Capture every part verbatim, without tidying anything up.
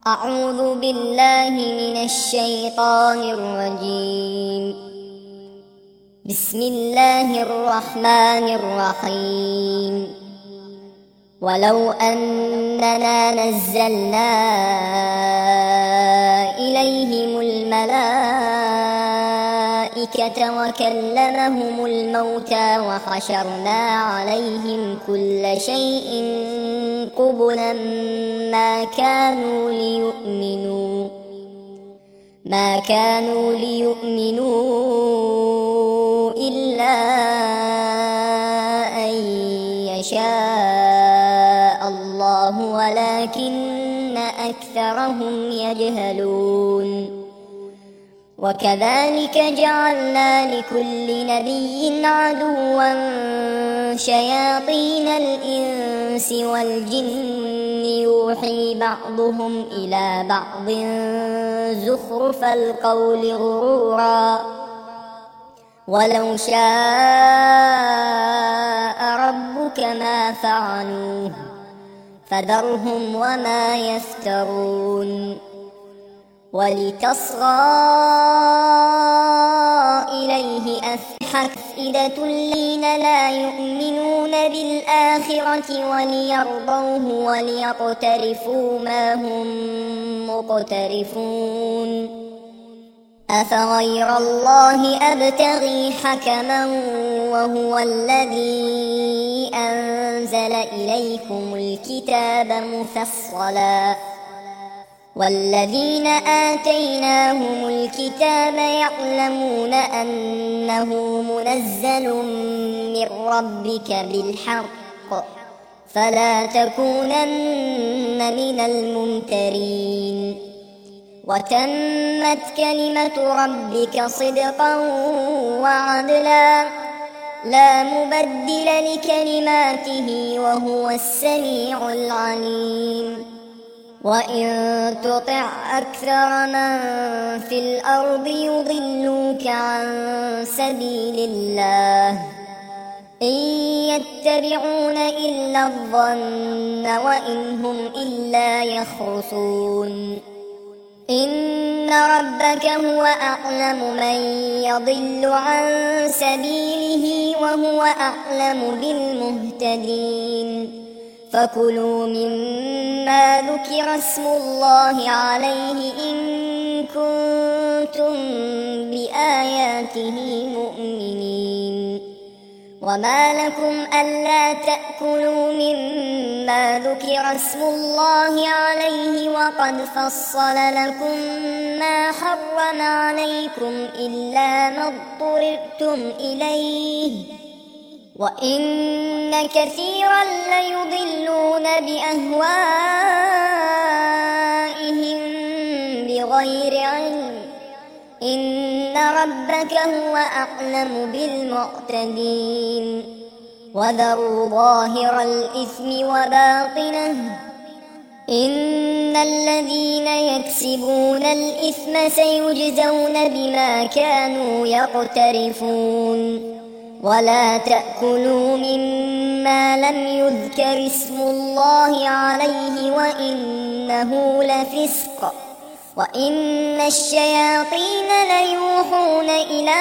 أعوذ بالله من الشيطان الرجيم. بسم الله الرحمن الرحيم. ولو أننا نزلنا إليهم الملائكة وكلمهم الموتى وحشرنا عليهم كل شيء قبلا ما كانوا ليؤمنوا ما كانوا ليؤمنوا إلا أن يشاء الله ولكن أكثرهم يجهلون. وكذلك جعلنا لكل نبي عدوا شياطين الإنس والجن يوحي بعضهم إلى بعض زخرف القول غرورا ولو شاء ربك ما فعلوه فذرهم وما يفترون. ولتصغى إليه أفئدة الذين لا يؤمنون بالآخرة وليرضوه وليقترفوا ما هم مقترفون. أفغير الله أبتغي حكما وهو الذي أنزل إليكم الكتاب مفصلا والذين آتيناهم الكتاب يعلمون أنه منزل من ربك بالحق فلا تكونن من الممترين. وتمت كلمة ربك صدقا وعدلا لا مبدل لكلماته وهو السميع العليم. وإن تطع أكثر من في الأرض يضلوك عن سبيل الله إن يتبعون إلا الظن وإن هم إلا يخرصون. إن ربك هو أعلم من يضل عن سبيله وهو أعلم بالمهتدين. فكلوا مما ذكر اسم الله عليه إن كنتم بآياته مؤمنين. وما لكم ألا تأكلوا مما ذكر اسم الله عليه وقد فصل لكم ما حرم عليكم إلا ما اضطررتم إليه وإن كثيرا ليضلون بأهوائهم بغير علم إن ربك هو أعلم بالمعتدين. وذروا ظاهر الإثم وباطنه إن الذين يكسبون الإثم سيجزون بما كانوا يقترفون. ولا تأكلوا مما لم يذكر اسم الله عليه وإنه لفسق وإن الشياطين ليوحون إلى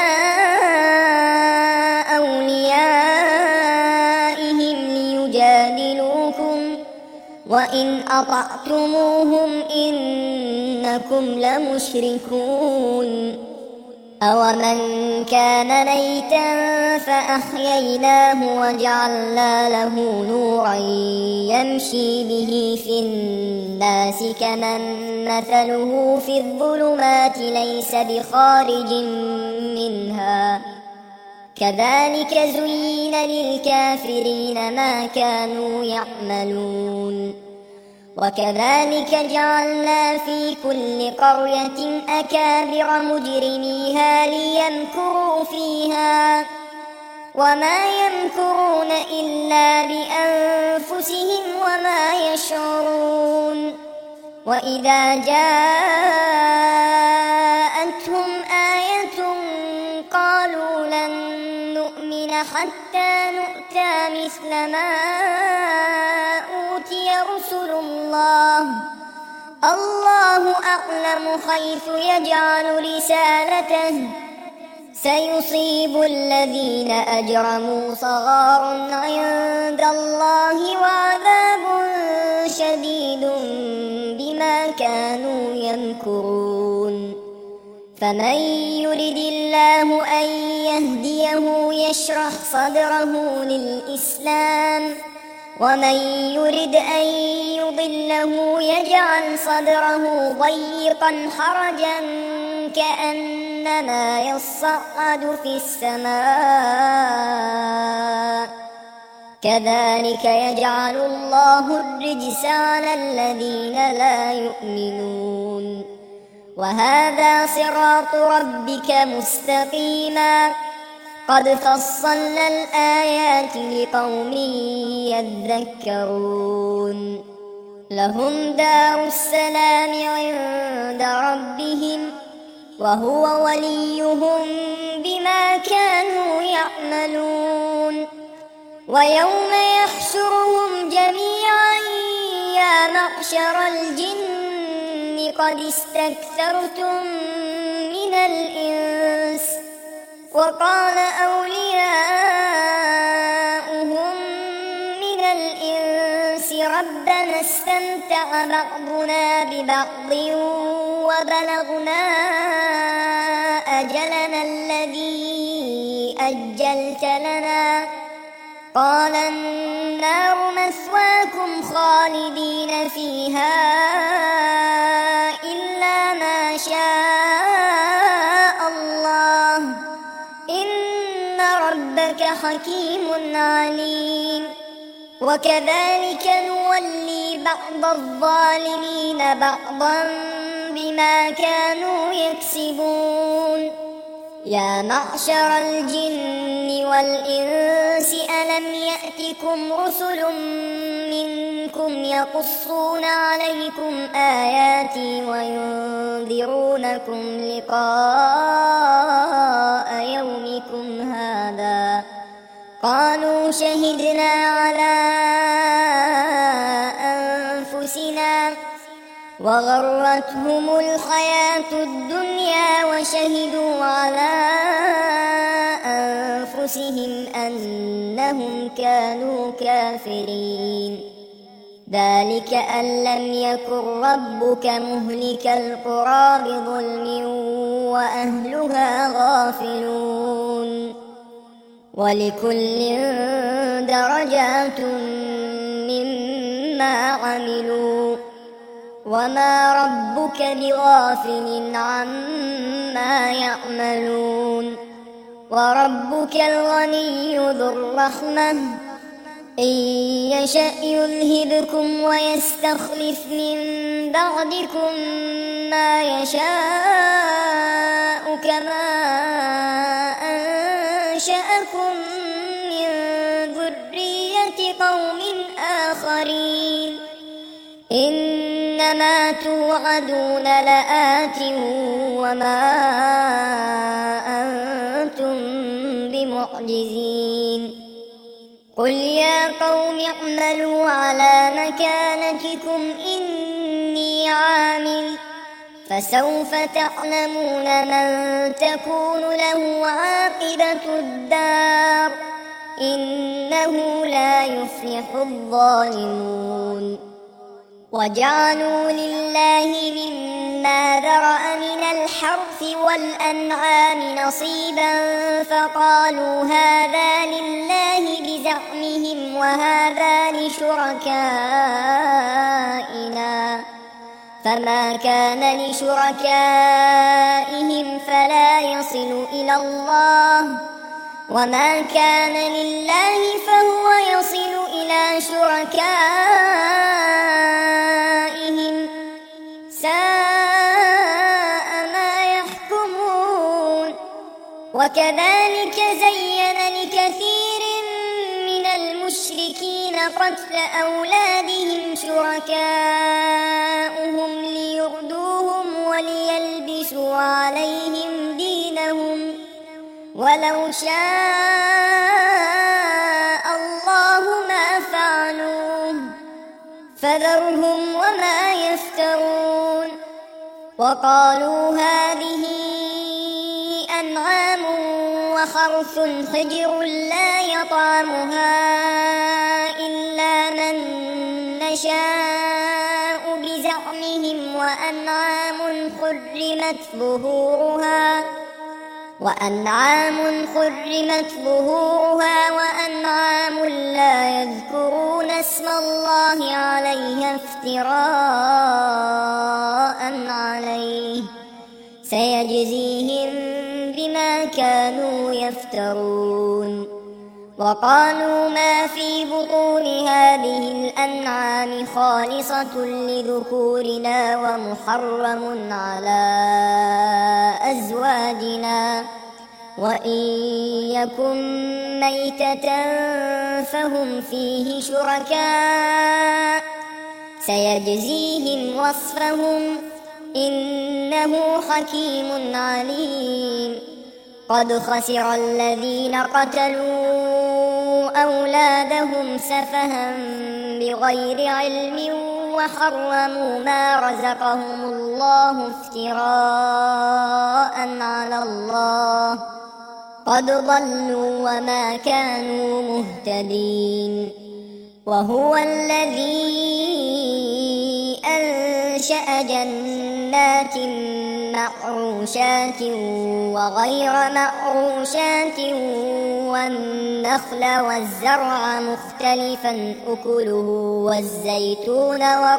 أوليائهم ليجادلوكم وإن أطعتموهم إنكم لمشركون. أومن كان ميتا فأحييناه وجعلنا له نورا يمشي به في الناس كمن مثله في الظلمات ليس بخارج منها كذلك زين للكافرين ما كانوا يعملون. وكذلك جعلنا في كل قرية أكابر مجرميها ليمكروا فيها وما يمكرون إلا بأنفسهم وما يشعرون. وإذا جاءتهم آية قالوا لن نؤمن حتى نؤتى مثل ما أوتي رسل الله الله أعلم حيث يجعل رسالته سيصيب الذين أجرموا صغار عند الله وعذاب شديد بما كانوا يمكرون فمن يرد الله أن يهديه يشرح صدره للإسلام ومن يرد أن يضله يجعل صدره ضيقا حرجا كأنما يصعد في السماء كذلك يجعل الله الرجس على الذين لا يؤمنون وهذا صراط ربك مستقيما قد فصلنا الآيات لقوم يذكرون لهم دار السلام عند ربهم وهو وليهم بما كانوا يعملون ويوم يحشرهم جميعا يا معشر الجن قد استكثرتم من الإنس وقال أولياؤهم من الإنس ربنا استمتع بعضنا ببعض وبلغنا أجلنا الذي أجلت لنا قال النار مثواكم خالدين فيها إلا ما شاء الله إن ربك حكيم عليم وكذلك نولي بعض الظالمين بعضا بما كانوا يكسبون يا معشر الجن والإنس ألم يأتكم رسل منكم يقصون عليكم آياتي وينذرونكم لقاء يومكم هذا قالوا شهدنا على أنفسنا وغرتهم الحياة الدنيا وشهدوا على أنفسهم أنهم كانوا كافرين ذلك أن لم يكن ربك مهلك القرى بظلم وأهلها غافلون ولكل درجات مما عملوا وما ربك بغافل عما يعملون وربك الغني ذو الرحمة إن يشأ يذهبكم ويستخلف من بعدكم ما يشاء كما أنشأكم من ذرية قوم آخرين إنما توعدون لآت وما أنتم بمعجزين قل يا قوم اعملوا على مكانتكم إني عامل فسوف تعلمون من تكون له عاقبة الدار إنه لا يفلح الظالمون وجعلوا لله مما ذرأ من الحرث والأنعام نصيبا فقالوا هذا لله بزعمهم وهذا لشركائنا فما كان لشركائهم فلا يصل إلى الله وما كان لله فهو يصل إلى شركائهم ساء ما يحكمون وكذلك زين لكثير من المشركين قتل أولادهم شركاؤهم ليردوهم وليلبسوا عليهم دينهم ولو شاء الله ما فعلوه فذرهم وما يفترون وقالوا هذه أنعام وحرث حجر لا يطعمها إلا من نشاء بزعمهم وأنعام حرمت ظهورها وأنعام حرمت ظهورها وأنعام لا يذكرون اسم الله عليها افتراء عليه سيجزيهم بما كانوا يفترون. وقالوا ما في بطون هذه الأنعام خالصة لذكورنا ومحرم على أزواجنا وإن يكن ميتة فهم فيه شركاء سيجزيهم وصفهم إنه حكيم عليم. قد خسر الذين قتلوا أولادهم سفها بغير علم وحرموا ما رزقهم الله افتراء على الله قد ضلوا وما كانوا مهتدين. وهو الذي أنشأ جنات معروشات وغير معروشات والنخل والزرع مختلفا أكله والزيتون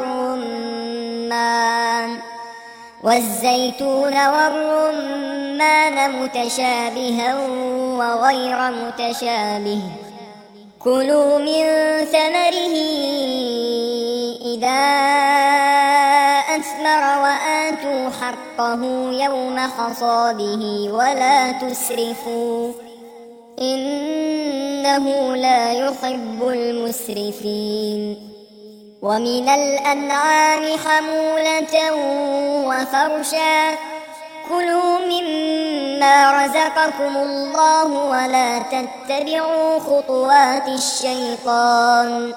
والرمان والزيتون والرمان متشابها وغير متشابه كلوا من ثمره إذا أثمر وآتوا حقه يوم حصاده ولا تسرفوا إنه لا يحب المسرفين. ومن الأنعام حمولة وفرشا كلوا مما رزقكم الله ولا تتبعوا خطوات الشيطان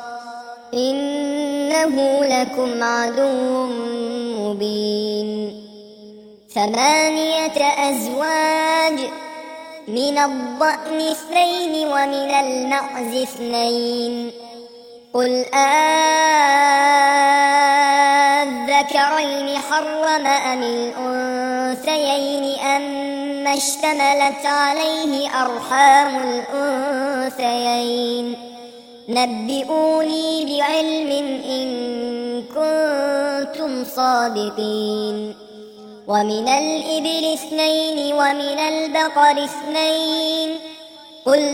إنه لكم عدو مبين. ثمانية أزواج من الضأن اثنين ومن المعز اثنين قل أذكرين حرم أم الأنثيين أما اشتملت عليه أرحام الأنثيين نبئوني بعلم إن كنتم صادقين. ومن الإبل اثنين ومن البقر اثنين قل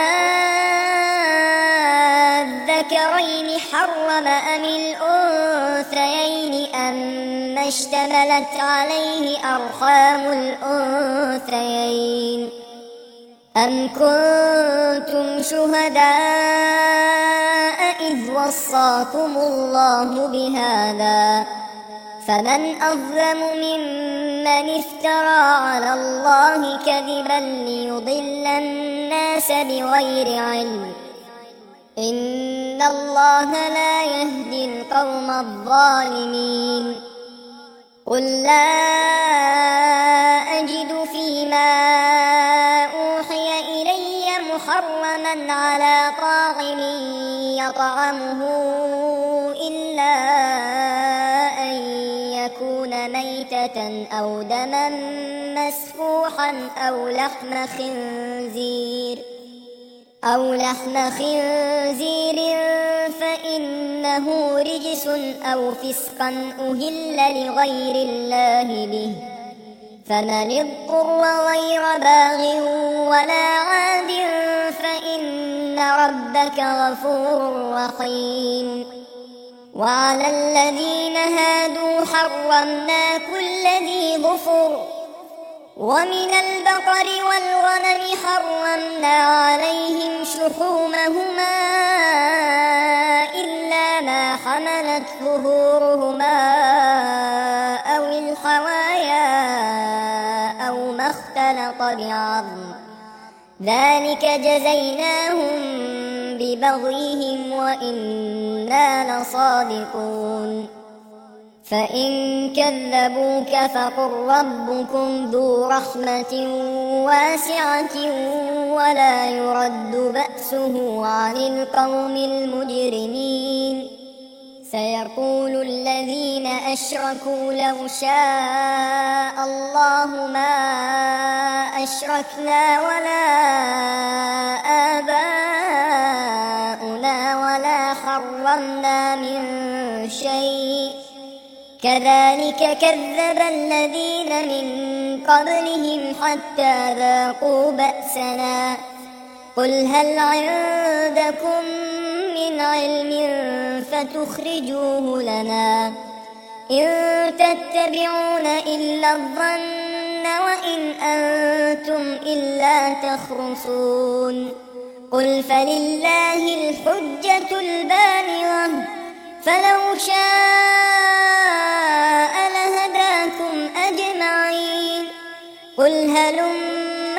أذكرين حرم أم الأنثيين أما اشتملت عليه أرحام الأنثيين أم كنتم شهداء إذ وصاكم الله بهذا فمن أظلم ممن افترى على الله كذبا ليضل الناس بغير علم إن الله لا يهدي القوم الظالمين. قل لا أجد فيما أوحي إلي محرما على طاعم يطعمه إلا أن يكون ميتة أو دما مسفوحا أو لحم خنزير أو لحم خنزير فإنه رجس أو فسقا أهل لغير الله به فمن اضطر غير باغ ولا عاد فإن ربك غفور رحيم. وعلى الذين هادوا حرمنا كل ذي ظفر ومن البقر والغنم حرمنا عليهم شحومهما إلا ما حملت ظهورهما أو الحوايا أو ما اختلط بعظم ذلك جزيناهم ببغيهم وإنا لصادقون. فإن كذبوك فقل ربكم ذو رحمة واسعة ولا يرد بأسه عن القوم المجرمين سيقول الذين أشركوا لو شاء الله ما أشركنا ولا آباؤنا ولا حرمنا من شيء كذلك كذب الذين من قبلهم حتى ذاقوا بأسنا قل هل عندكم من علم فتخرجوه لنا إن تتبعون إلا الظن وإن أنتم إلا تخرصون قل فلله الحجة البالغة فلو شاء لهداكم أجمعين قل هلم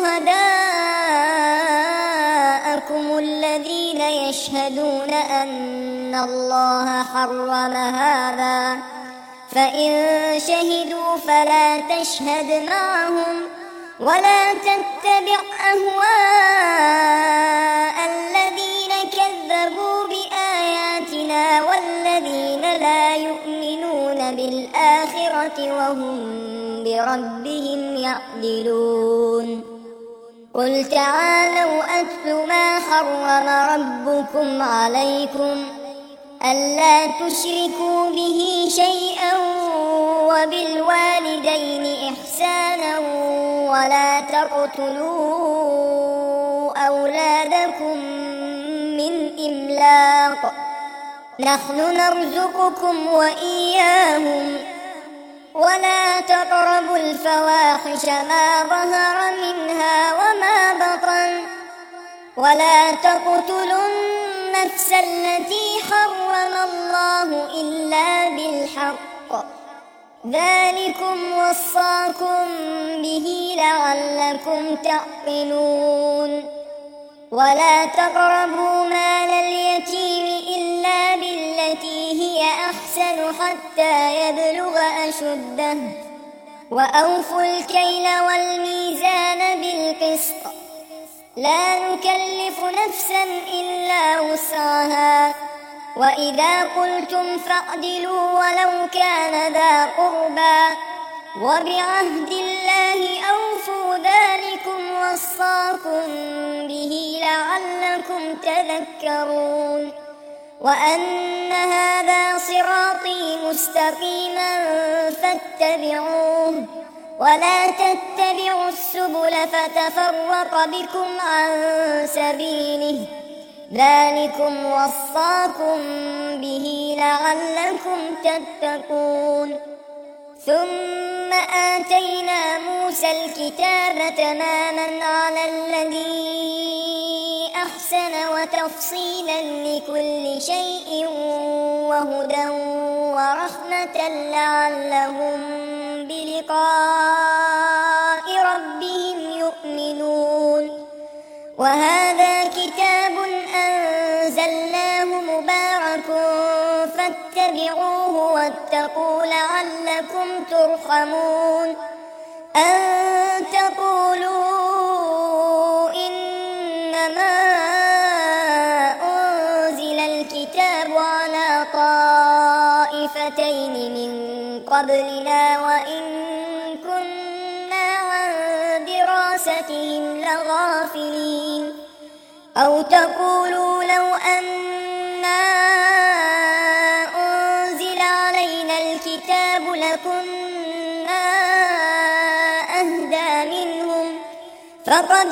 شهداءكم الذين يشهدون أن الله حرم هذا فإن شهدوا فلا تشهد معهم ولا تتبع أهواء الذين كذبوا بآياتنا والذين لا يؤمنون بالآخرة وهم بربهم يعدلون قل تعالوا أتل ما حرم ربكم عليكم ألا تشركوا به شيئا وبالوالدين إحسانا ولا تقتلوا أولادكم من إملاق نحن نرزقكم وإياهم ولا تقربوا الفواحش ما ظهر منها وما بطن ولا تقتلوا النفس التي حرم الله إلا بالحق ذلكم وصاكم به لعلكم تعقلون ولا تقربوا مال اليتيم إلا بالتي هي أحسن حتى يبلغ أشده وأوفوا الكيل والميزان بالقسط لا نكلف نفسا إلا وسعها وإذا قلتم فاعدلوا ولو كان ذا قربى وبعهد الله أوفوا ذلكم وصاكم به لعلكم تذكرون وأن هذا صراطي مستقيما فاتبعوه ولا تتبعوا السبل فتفرق بكم عن سبيله ذلكم وصاكم به لعلكم تتقون ثم آتينا موسى الكتاب تماما على الذي أحسن وتفصيلا لكل شيء وهدى ورحمة لعلهم بلقاء ربهم يؤمنون وهذا كتاب أنزلناه مبارك فاتبعوه واتقوا لعلكم ترحمون أن تقولوا إنما أنزل الكتاب على طائفتين من قبلنا وإن كنا عن دراستهم لغافلين أو تقولوا لو أنا أنزل علينا الكتاب لكنا أهدى منهم فقد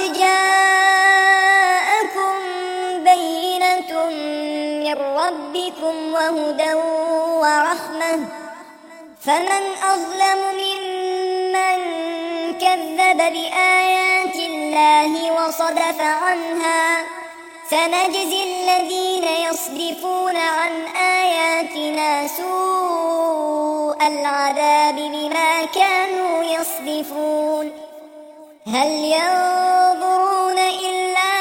جاءكم بينة من ربكم وهدى ورحمة فمن أظلم ممن كذب بآيات الله وصدف عنها سنجزي الذين يصدفون عن آياتنا سوء العذاب بما كانوا يصدفون هل ينظرون إلا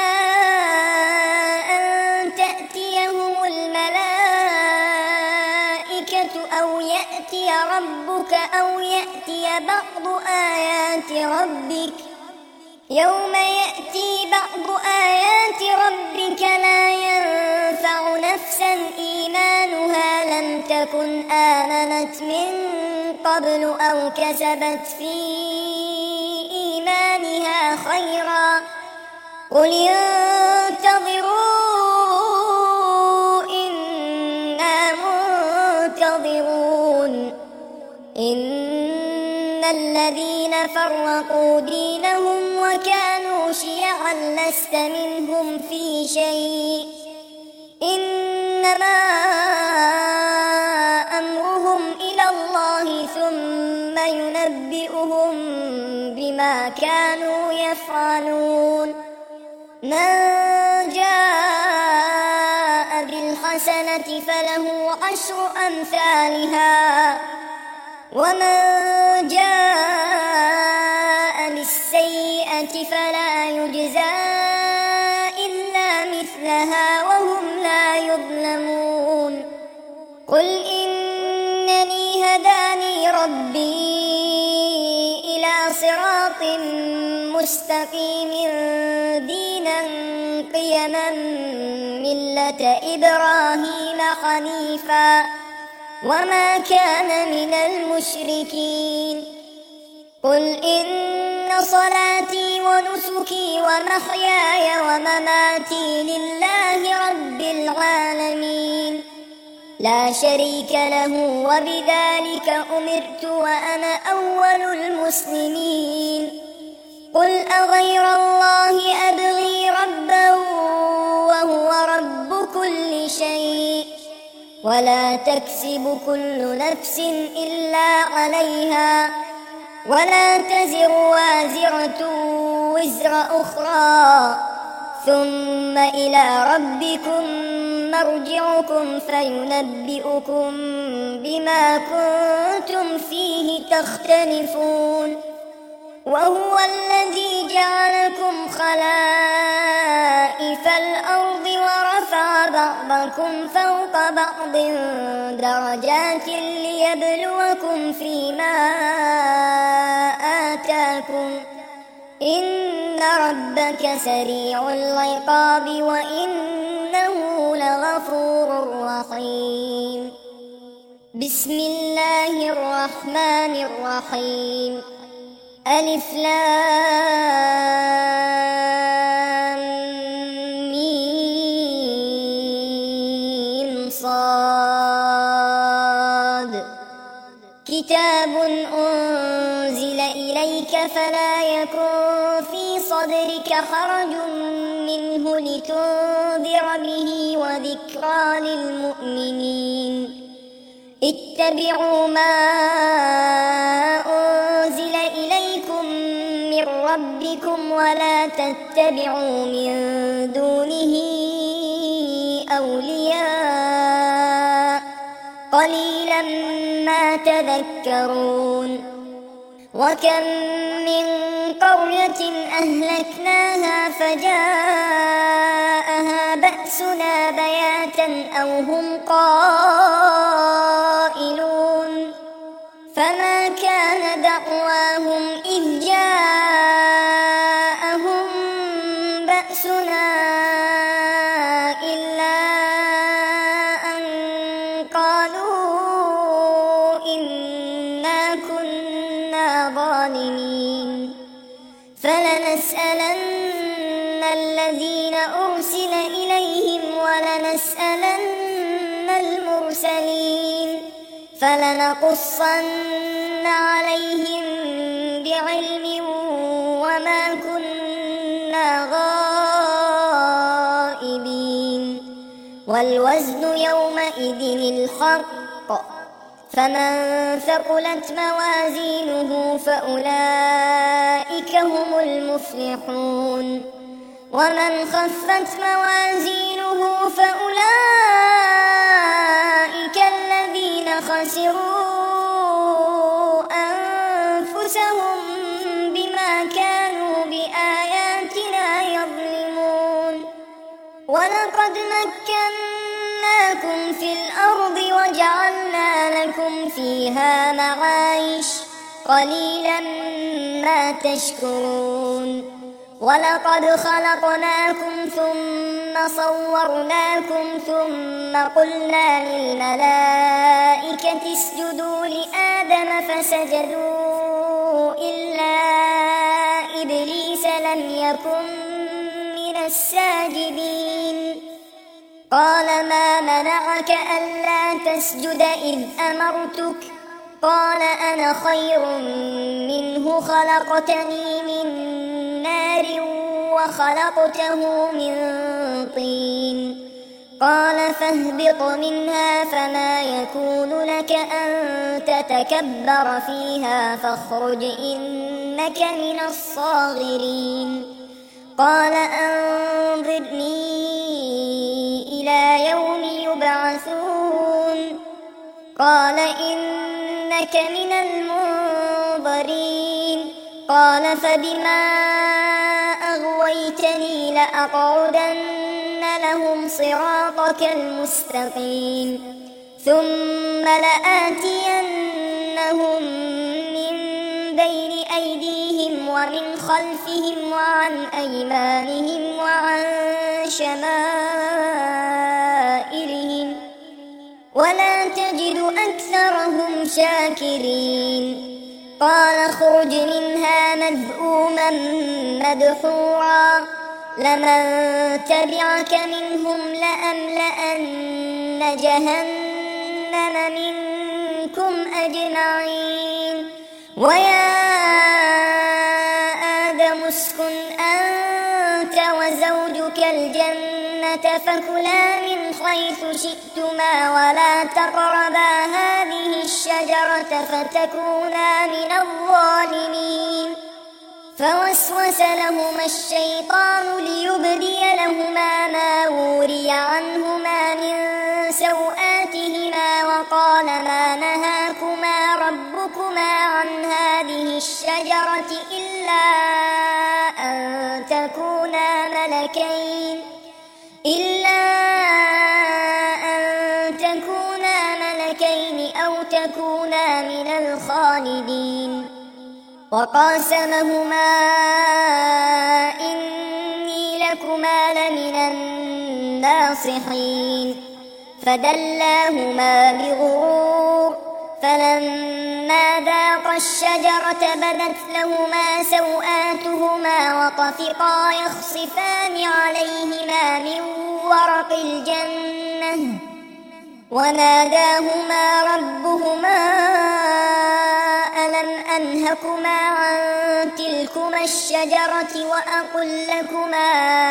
أن تأتيهم الملائكة أو يأتي ربك أو يأتي بعض آيات ربك يوم يأتي بعض آيات ربك لا ينفع نفسا إيمانها لم تكن آمنت من قبل أو كسبت في إيمانها خيرا قل انتظروا إنا منتظرون إن الذين فرقوا دينهم وكانوا شيعا لست منهم في شيء إنما أمرهم إلى الله ثم ينبئهم بما كانوا يفعلون من جاء بالحسنة فله عشر أمثالها ومن جاء بالسيئة فلا يجزى إلا مثلها وهم لا يظلمون قل إنني هداني ربي إلى صراط مستقيم دينا قيما ملة إبراهيم حنيفا وما كان من المشركين قل إن صلاتي ونسكي ومحياي ومماتي لله رب العالمين لا شريك له وبذلك أمرت وأنا أول المسلمين قل أغير الله أبغي ربا وهو رب كل شيء ولا تكسب كل نفس إلا عليها ولا تزر وازرة وزر أخرى ثم إلى ربكم مرجعكم فينبئكم بما كنتم فيه تختلفون وهو الذي جعلكم خلائف الأرض ورفع بعضكم فوق بعض درجات ليبلوكم فيما آتاكم إن ربك سريع العقاب وإنه لغفور رحيم بسم الله الرحمن الرحيم ألف لام ميم صاد كتاب أنزل إليك فلا يكن في صدرك حرج منه لتنذر به وذكرى للمؤمنين اتبعوا ما أنزل إليكم من ربكم ولا تتبعوا من دونه أولياء قليلا ما تذكرون وكم من قرية أهلكناها فجاءها بأسنا بياتا أو هم قائلون فما كان دعواهم إذ جاءهم بأسنا إلا أن قالوا إنا كنا ظالمين فلنسألن الذين أرسل إليهم ولنسألن المرسلين فلنقصن عليهم بعلم وما كنا غائبين والوزن يومئذ الحق فمن ثقلت موازينه فأولئك هم المفلحون ومن خفت موازينه فأولئك الذين خسروا أنفسهم بما كانوا بآياتنا يظلمون ولقد مكناكم في الأرض وجعلنا لكم لكم فيها معايش قليلا ما تشكرون. ولقد خلقناكم ثم صورناكم ثم قلنا للملائكة اسجدوا لآدم فسجدوا إلا إبليس لم يكن من الساجدين. قال ما منعك ألا تسجد إذ أمرتك؟ قال أنا خير منه خلقتني من نار وخلقته من طين. قال فاهبط منها فما يكون لك أن تتكبر فيها فاخرج إنك من الصاغرين. قال أنظرني إلى يوم يبعثون. قال إنك من المنظرين. قال فبما أغويتني لأقعدن لهم صراطك المستقيم ثم لآتينهم من بين أيديهم ومن خلفهم وعن أيمانهم وعن شمائلهم ولا تجد أكثرهم شاكرين. قال اخرج منها مذءوما مدحورا لمن تبعك منهم لأملأن جهنم منكم أجمعين. ويا آدم اسكن أنت وزوجك الجنة فكلا من حيث شئتما ولا تقربا هذه الشجرة فتكونا من الظالمين. فوسوس لهما الشيطان ليبدي لهما ما وري عنهما من سوآتهما وقال ما نهاكما ربكما عن هذه الشجرة إلا أن تكونا ملكين إلا أن تكونا ملكين أو تكونا من الخالدين. وقاسمهما إني لكما لمن الناصحين فدلاهما بغرور فلما ذاقا الشجرة بدت لهما سوآتهما وطفقا يخصفان عليهما من ورق الجنة وناداهما ربهما ألم أنهكما عن تلكما الشجرة وأقل لكما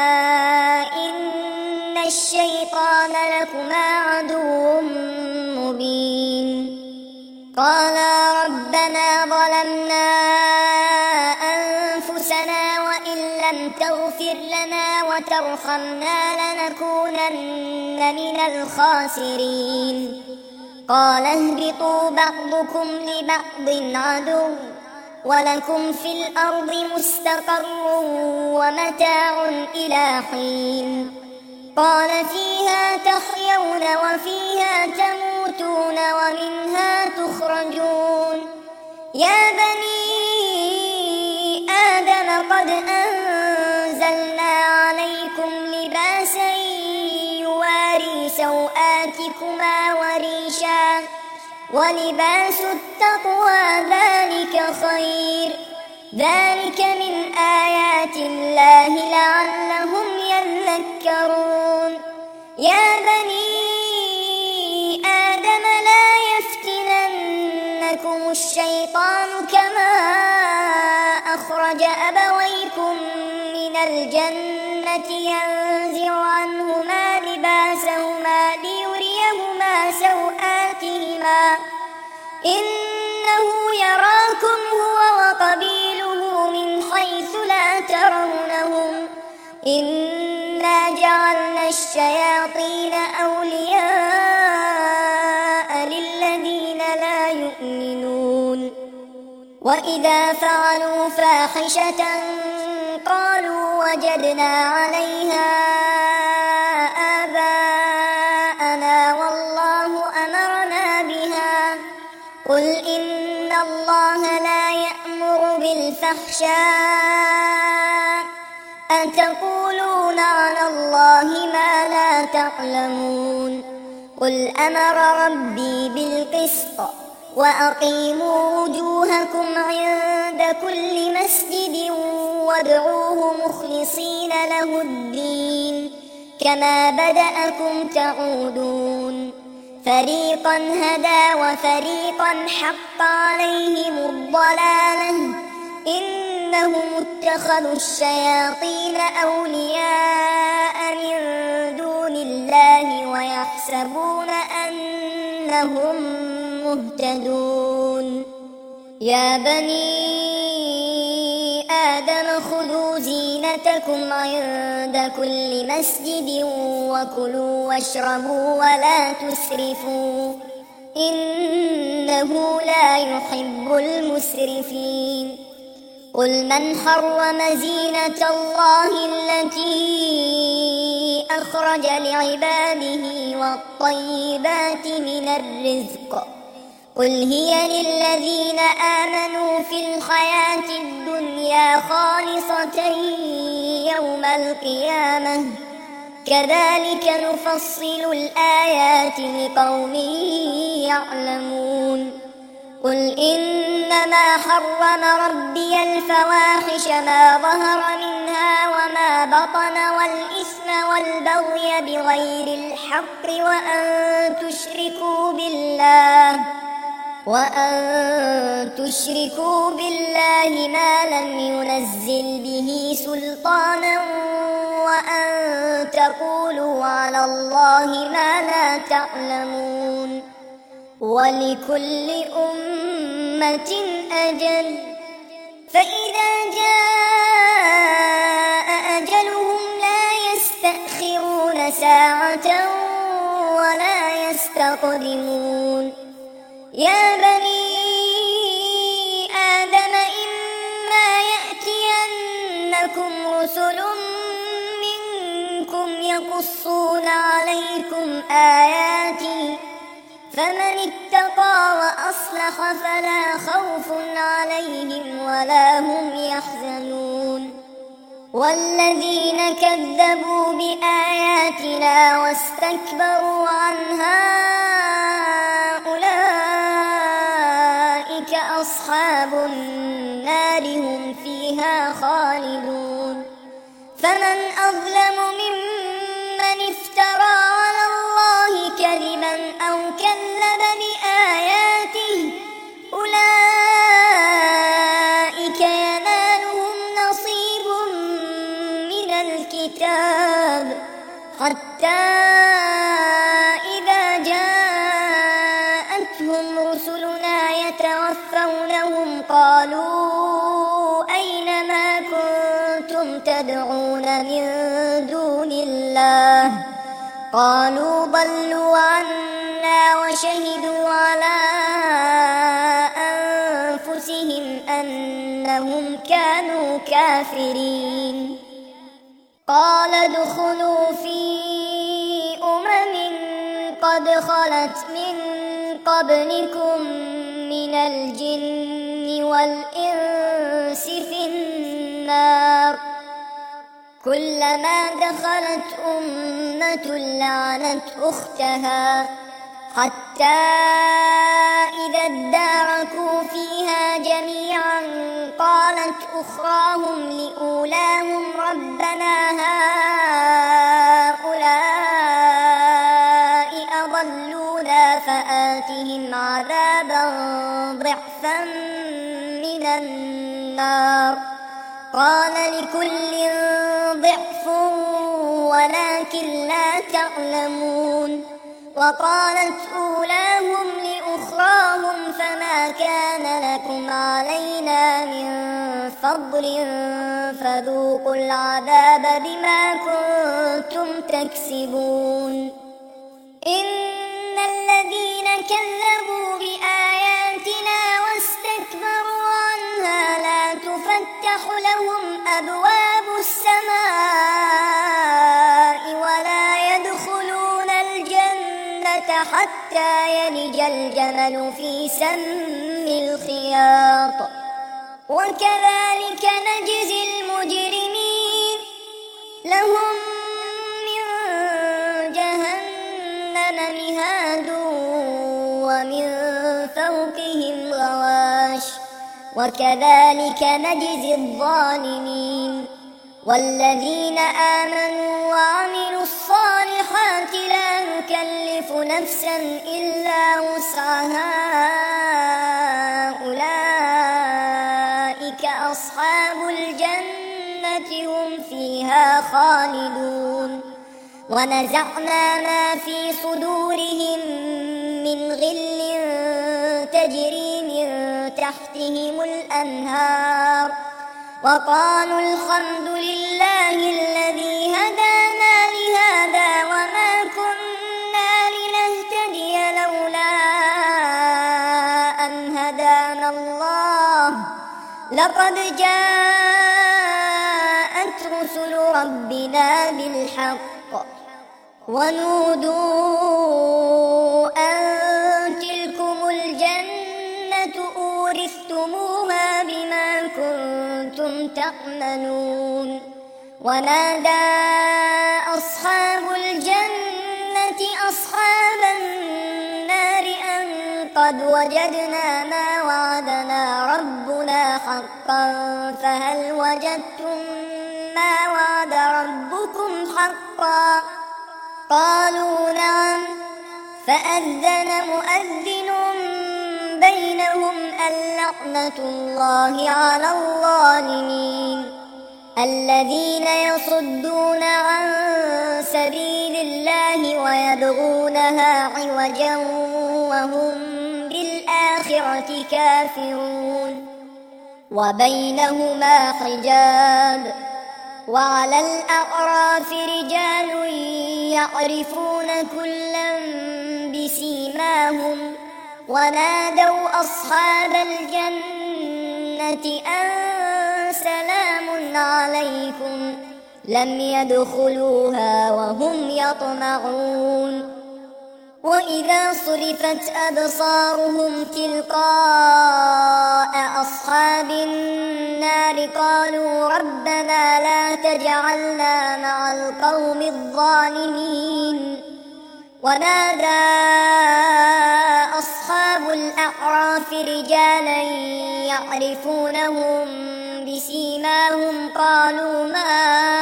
إن الشيطان لكما عدو مبين. قالا ربنا ظلمنا أنفسنا وإن لم تغفر لنا وترحمنا لنكونن من الخاسرين. قال اهبطوا بعضكم لبعض عدو ولكم في الأرض مستقر ومتاع إلى حين. قال فيها تحيون وفيها تموتون ومنها تخرجون. يا بني آدم قد أنزلنا عليكم لباسا يواري سوآتكما وريشا ولباس التقوى ذلك خير ذلك من آيات الله لعلهم يذكرون. يا بني آدم لا يفتننكم الشيطان كما أخرج أبويكم من الجنة ينزع عنهما لباسهما ليريهما سوآتهما إنه يراكم هو وقبيله من حيث لا ترونهم إنا جعلنا الشياطين أولياء للذين لا يؤمنون. وإذا فعلوا فاحشة قالوا وجدنا عليها آباءنا والله أمرنا بها قل إن الله لا يأمر بالفحشاء أتقولون على الله ما لا تعلمون قل أمر ربي بالقسط وأقيموا وجوهكم عند كل مسجد وادعوه مخلصين له الدين كما بدأكم تعودون فريقا هدى وفريقا حق عليهم الضلالة إنهم اتخذوا الشياطين أولياء من دون الله ويحسبون أنهم مهتدون يا بني آدم خذوا زينتكم عند كل مسجد وكلوا واشربوا ولا تسرفوا إنه لا يحب المسرفين قل من حرم زينة الله التي أخرج لعباده والطيبات من الرزق قل هي للذين آمنوا في الحياة الدنيا خالصة يوم القيامة كذلك نفصل الآيات لقوم يعلمون قل إنما حرم ربي الفواحش ما ظهر منها وما بطن والإثم والبغي بغير الحق وأن تشركوا بالله وأن تشركوا بالله ما لم ينزل به سلطانا وأن تقولوا على الله ما لا تعلمون ولكل أمة أجل فإذا جاء أجلهم لا يستأخرون ساعة ولا يستقدمون يا بني آدم إما يأتينكم رسل منكم يقصون عليكم آياتي فمن اتقى وأصلح فلا خوف عليهم ولا هم يحزنون والذين كذبوا بآياتنا واستكبروا عنها أولئك أصحاب النار هم فيها خالدون فمن أظلم ممن افترى على الله كذبا أو كذب بآياته أولئك ينالهم نصيب من الكتاب حتى إذا جاءتهم رسلنا يتوفونهم قالوا أين ما كنتم تدعون من دون الله قالوا ضلوا عنا وشهدوا على أنفسهم أنهم كانوا كافرين قال ادخلوا في أمم قد خلت من قبلكم من الجن والإنس في النار كلما دخلت أمة لعنت أختها حتى إذا اداركوا فيها جميعا قالت أخراهم لأولاهم ربنا هؤلاء أضلونا فآتهم عذابا ضعفا من النار قال لكل ضعف ولكن لا تعلمون وقالت أولاهم لأخراهم فما كان لكم علينا من فضل فذوقوا العذاب بما كنتم تكسبون إن الذين كذبوا بآياتنا واستكبروا عنها لا تفتح لهم أبواب السماء ولا يدخلون الجنة حتى حتى يلج الجمل في سم الخياط وكذلك نجزي المجرمين لهم من جهنم مهاد ومن فوقهم غواش وكذلك نجزي الظالمين والذين آمنوا وعملوا الصالحات لا نكلف نفسا إلا وسعها أولئك أصحاب الجنة هم فيها خالدون ونزعنا ما في صدورهم من غل تجري من تحتهم الأنهار وقالوا الحمد لله الذي هدانا لهذا وما كنا لنهتدي لولا أن هدانا الله لقد جاءت رسل ربنا بالحق ونودوا أن تلكم الجنة أورثتموها بما كنتم تعملون ونادى أصحاب الجنة أصحاب النار أن قد وجدنا ما وعدنا ربنا حقا فهل وجدتم ما وعد ربكم حقا قالوا نعم فأذن مؤذن بينهم اللعنة الله على الظالمين الذين يصدون عن سبيل الله ويبغونها عوجا وهم بالآخرة كافرون وبينهما حجاب وعلى الأعراف رجال يعرفون كلا بسيماهم ونادوا أصحاب الجنة أن سلام عليكم لم يدخلوها وهم يطمعون وإذا صرفت أبصارهم تلقاء أصحاب النار قالوا ربنا لا تجعلنا مع القوم الظالمين ونادى أصحاب الأعراف رجالا يعرفونهم بسيماهم قالوا ما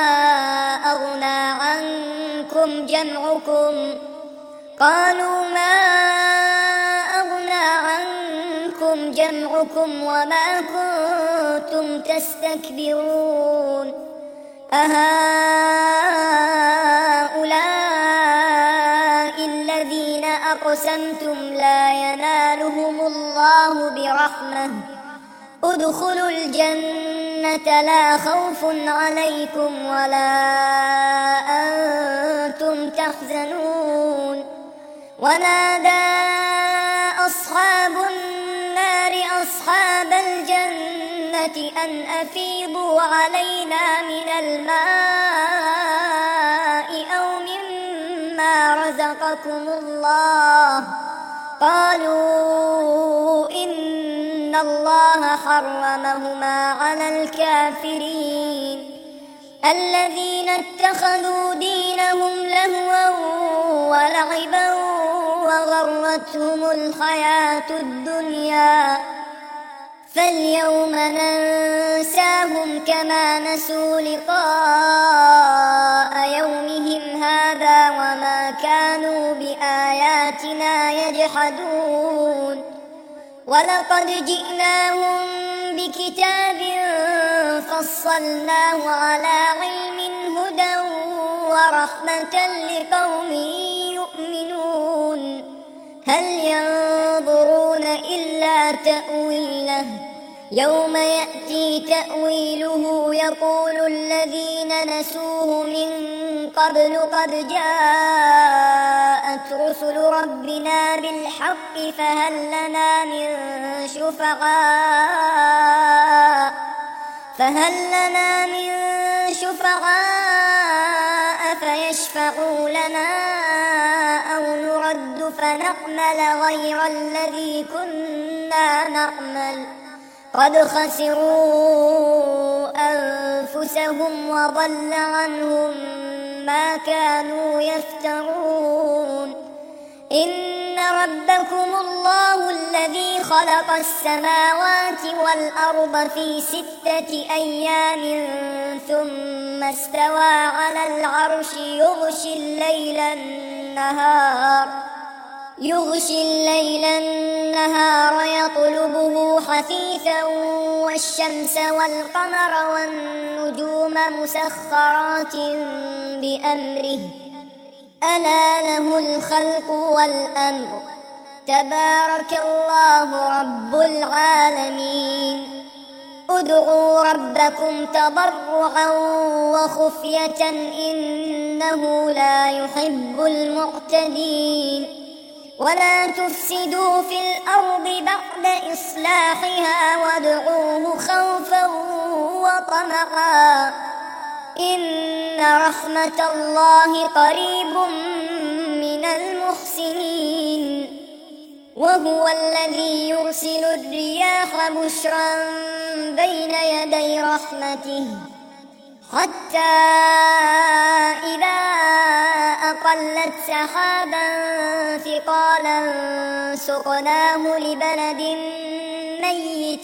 أغنى عنكم جمعكم قالوا ما أغنى عنكم جمعكم وما كنتم تستكبرون أهؤلاء الذين أقسمتم لا ينالهم الله برحمة ادخلوا الجنة لا خوف عليكم ولا أنتم تحزنون ونادى أصحاب النار أصحاب الجنة أن أفيضوا علينا من الماء أو مما رزقكم الله قالوا إن الله حرمهما على الكافرين الذين اتخذوا دينهم لهوا ولعبا وغرتهم الحياة الدنيا فاليوم ننساهم كما نسوا لقاء يومهم هذا وما كانوا بآياتنا يجحدون ولقد جئناهم بكتاب فصلناه على علم هدى ورحمة لقوم يؤمنون هل ينظرون إلا تأويله يوم يأتي تأويله يقول الذين نسوه من قبل قد جاءت رسل ربنا بالحق فهل لنا من شفعاء فهل لنا من شفعاء فيشفعوا لنا أو نرد نعمل غير الذي كنا نعمل قد خسروا أنفسهم وضل عنهم ما كانوا يفترون إن ربكم الله الذي خلق السماوات والأرض في ستة أيام ثم استوى على العرش يغشي الليل النهار يغشي الليل النهار يطلبه حثيثا والشمس والقمر والنجوم مسخرات بأمره ألا له الخلق والأمر تبارك الله رب العالمين ادعوا ربكم تضرعا وخفية إنه لا يحب المعتدين ولا تفسدوا في الأرض بعد إصلاحها وادعوه خوفا وطمعا إن رحمة الله قريب من المحسنين وهو الذي يرسل الرياح بشرا بين يدي رحمته حتى إذا أقلت سحابا ثقالا سقناه لبلد ميت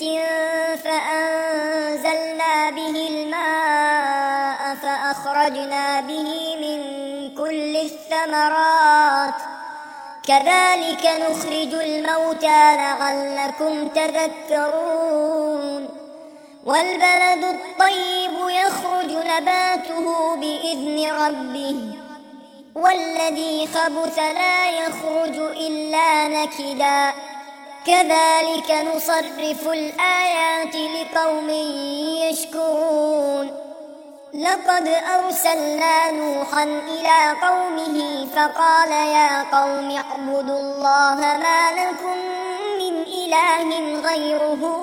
فأنزلنا به الماء فأخرجنا به من كل الثمرات كذلك نخرج الموتى لعلكم تذكرون والبلد الطيب يخرج نباته بإذن ربه والذي خبث لا يخرج إلا نكدا كذلك نصرف الآيات لقوم يشكرون لقد أرسلنا نوحا إلى قومه فقال يا قوم اعبدوا الله ما لكم من إله غيره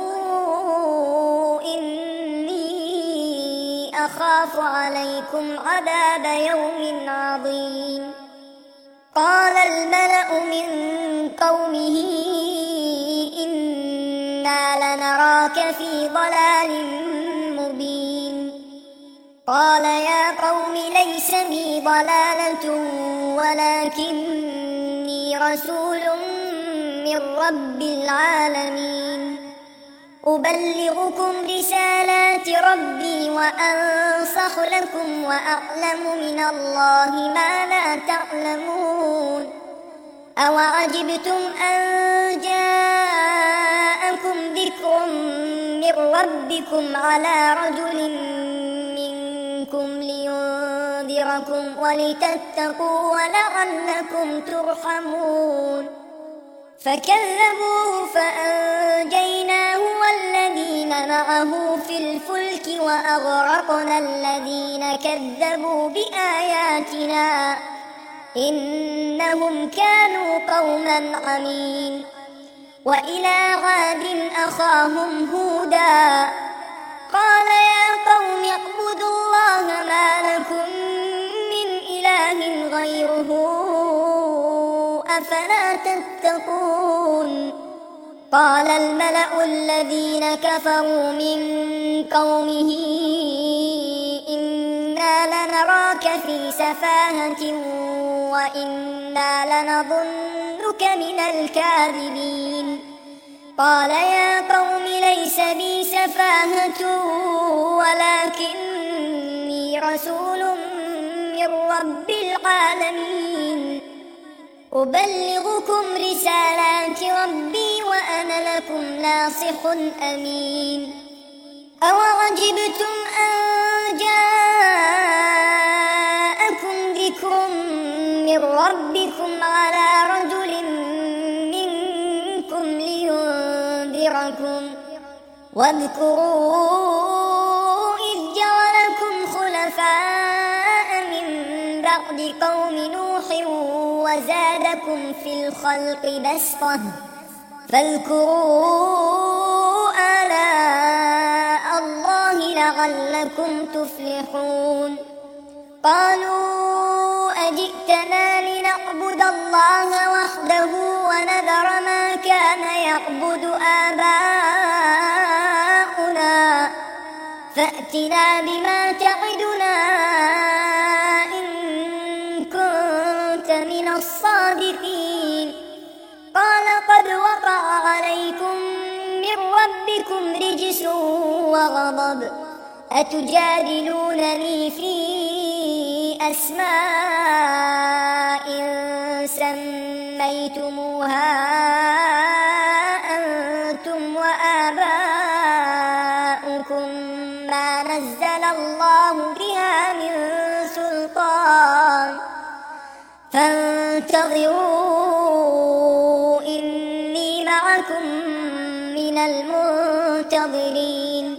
إني أخاف عليكم عذاب يوم عظيم قال الملأ من قومه إنا لنراك في ضلال مبين قال يا قوم ليس بي ضلالة ولكني رسول من رب العالمين أبلغكم رسالات ربي وأنصح لكم وأعلم من الله ما لا تعلمون أوعجبتم أن جاءكم ذكر من ربكم على رجل منكم لينذركم ولتتقوا ولعلكم ترحمون فكذبوه فأنجيناه والذين معه في الفلك وأغرقنا الذين كذبوا بآياتنا إنهم كانوا قوما عمين وإلى عاد أخاهم هودا قال يا قوم اعبدوا الله ما لكم من إله غيره أفلا تتقون قال الملأ الذين كفروا من قومه إنا لنراك في سفاهة وإنا لنظنك من الكاذبين قال يا قوم ليس بي سفاهة ولكني رسول من رب العالمين أبلغكم رسالات ربي وأنا لكم ناصح أمين أوعجبتم أن جاءكم ذكر من ربكم على رجل منكم لينذركم واذكروا إذ جعلكم خلفاء من بعد قوم نوح وزادكم في الخلق بسطة فاذكروا آلاء الله لعلكم تفلحون قالوا أجئتنا لنعبد الله وحده ونذر ما كان يعبد آباؤنا فأتنا بما تعدنا إن كنت من الصادقين قال قد وقع عليكم من ربكم رجس وغضب أتجادلونني في أسماء سميتموها أنتم وآباؤكم ما نزل الله بها من سلطان فانتظروا إني معكم من المنتظرين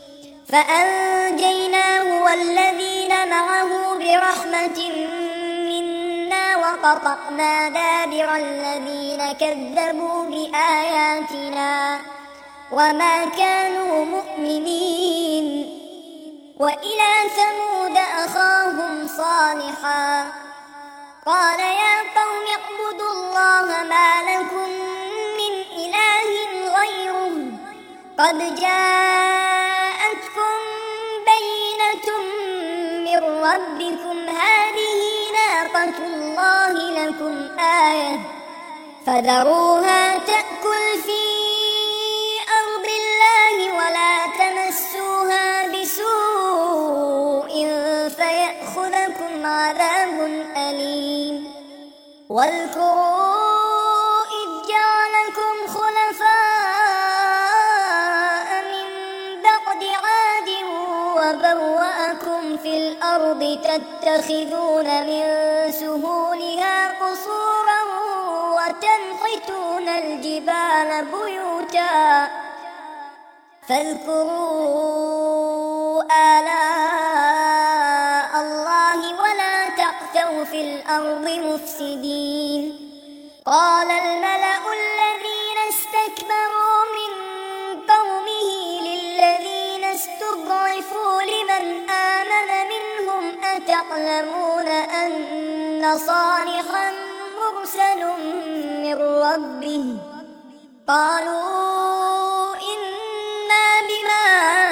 فأنجيناه والذين معه برحمة منا وقطعنا دابر الذين كذبوا بآياتنا وما كانوا مؤمنين وإلى ثمود أخاهم صالحا قال يا قوم اعبدوا الله ما لكم من إله غيره قد جاءتكم بينة من ربكم هذه ناقة الله لكم آية فذروها تأكل في أرض الله ولا تمسوها بسوء فيأخذكم عذاب أليم واذكروا إذ جعلكم خلفاء من بعد عاد وبوأكم في الأرض تتخذون من سهولها قصورا وتنحتون الجبال بيوتا فاذكروا آلاء الله ولا تعثوا في الأرض مفسدين قال الملأ الذين استكبروا من قومه للذين استضعفوا لمن آمن منهم أتعلمون أن صالحا مرسل من ربه قالوا إنا بما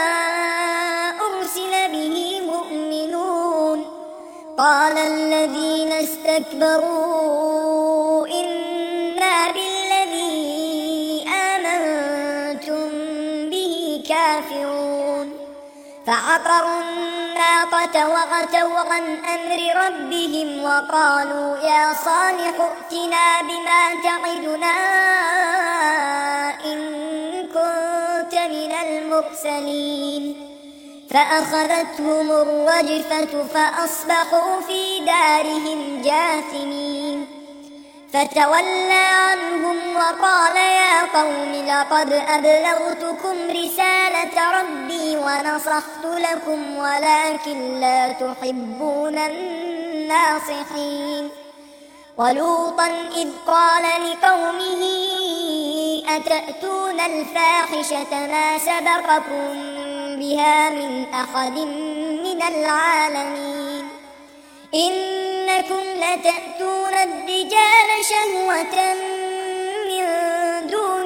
أرسل به مؤمنون قال الذين استكبروا إنا بالذي آمنتم به كافرون فعقروا الناقة وعتوا عن أمر ربهم وقالوا يا صالح ائتنا بما تعدنا إن كنت من المرسلين فأخذتهم الرجفة فأصبحوا في دارهم جاثمين فتولى عنهم وقال يا قوم لقد أبلغتكم رسالة ربي ونصحت لكم ولكن لا تحبون الناصحين ولوطا إذ قال لقومه أتأتون الفاحشة ما سبقكم بها من أحد من العالمين إنكم لتأتون الرجال شهوة من دون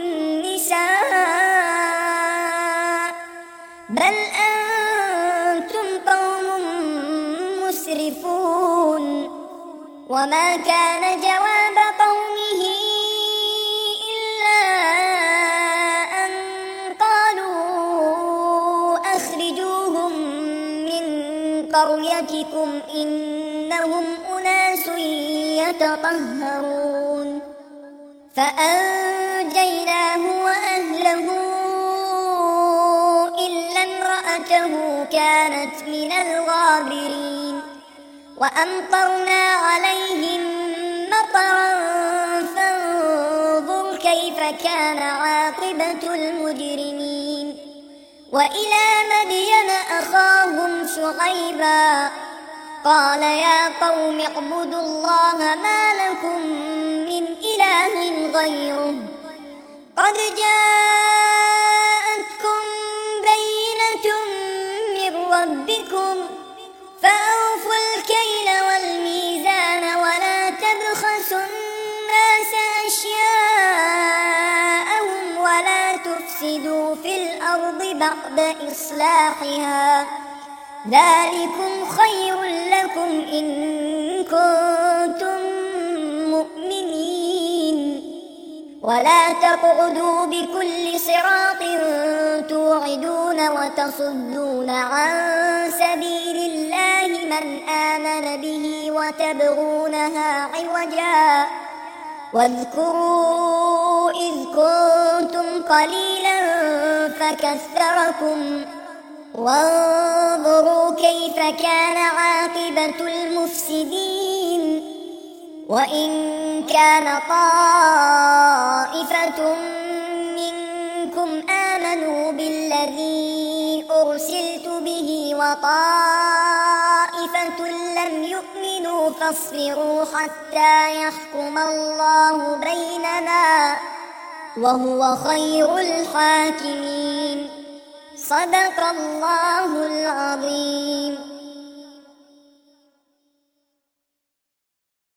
النساء بل أنتم قوم مسرفون وما كان جواب قومه إلا أن قالوا أخرجوهم من قريتكم إنهم أناس يتطهرون فأنجيناه وأهله إلا امرأته كانت من الغابرين وأمطرنا عليهم مطرا فانظر كيف كان عاقبة المجرمين وإلى مدين أخاهم شعيبا قال يا قوم اعبدوا الله ما لكم من إله غيره قد جاءتكم بينة من ربكم فأوفوا الكيل والميزان ولا تبخسوا الناس تفسدوا في الأرض بعد إصلاحها ذلكم خير لكم إن كنتم مؤمنين ولا تقعدوا بكل صراط توعدون وتصدون عن سبيل الله من آمن به وتبغونها عوجا واذكروا إذ كنتم قليلا فكثركم وانظروا كيف كان عاقبة المفسدين وإن كان طائفة منكم آمنوا بالذي أرسلت به وطائفة لم يؤمنوا فاصبروا حتى يحكم الله بيننا وهو خير الحاكمين صدق الله العظيم.